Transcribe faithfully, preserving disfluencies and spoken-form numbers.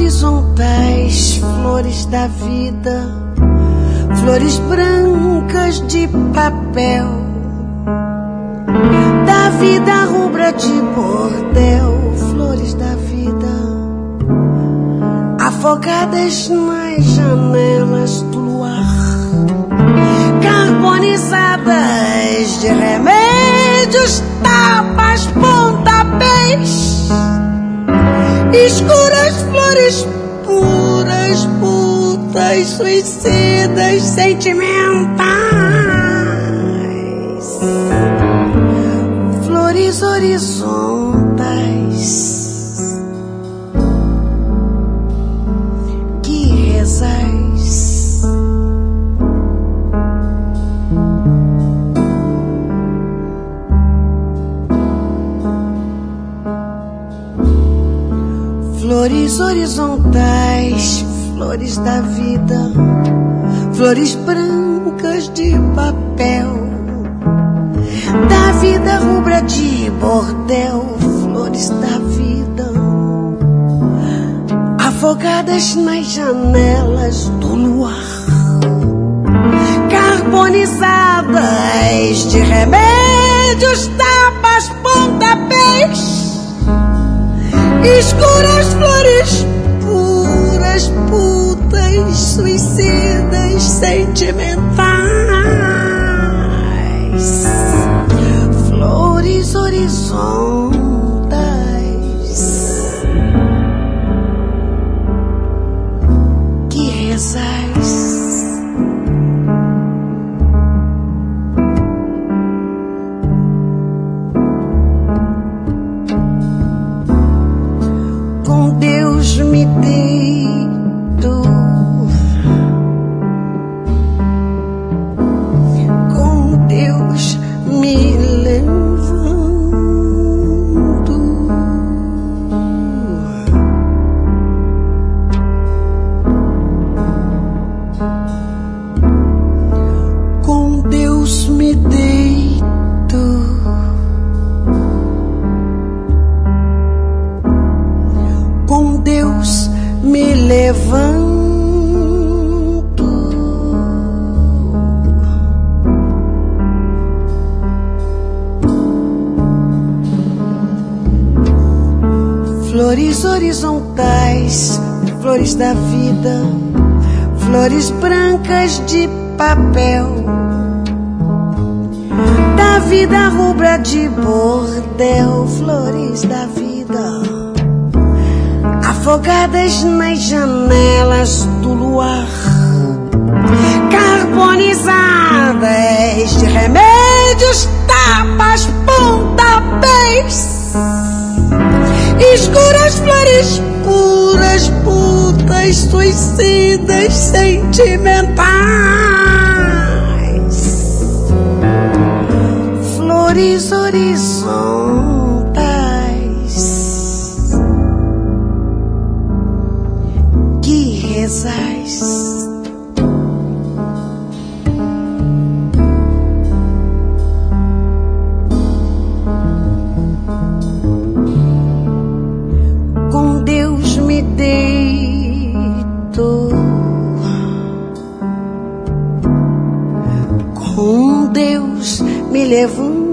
horizontais, flores da vida, flores brancas de papel, da vida rubra de bordel, flores da vida, afogadas nas janelas do luar, carbonizadas de remédios, tapas, pontapés, escuras flores puras, putas, suicidas, sentimentais, flores horizontais que rezais. Flores horizontais, flores da vida, flores brancas de papel, da vida rubra de bordel, flores da vida, afogadas nas janelas do luar, carbonizadas de remédios, tapas, pontapés, escuras flores puras, putas, suicidas, sentimentais, flores horizontais que rezais. Com Deus me deito, com Deus me levanto, com Deus me deito, com Deus me levanto, flores horizontais, flores da vida, flores brancas de papel, da vida rubra de bordel, flores da vida, afogadas nas janelas do luar, carbonizadas de remédios, tapas, pontapés, escuras flores puras, putas, suicidas, sentimentais, flores horizontais que rezais. Com Deus me deito, com Deus me levanto,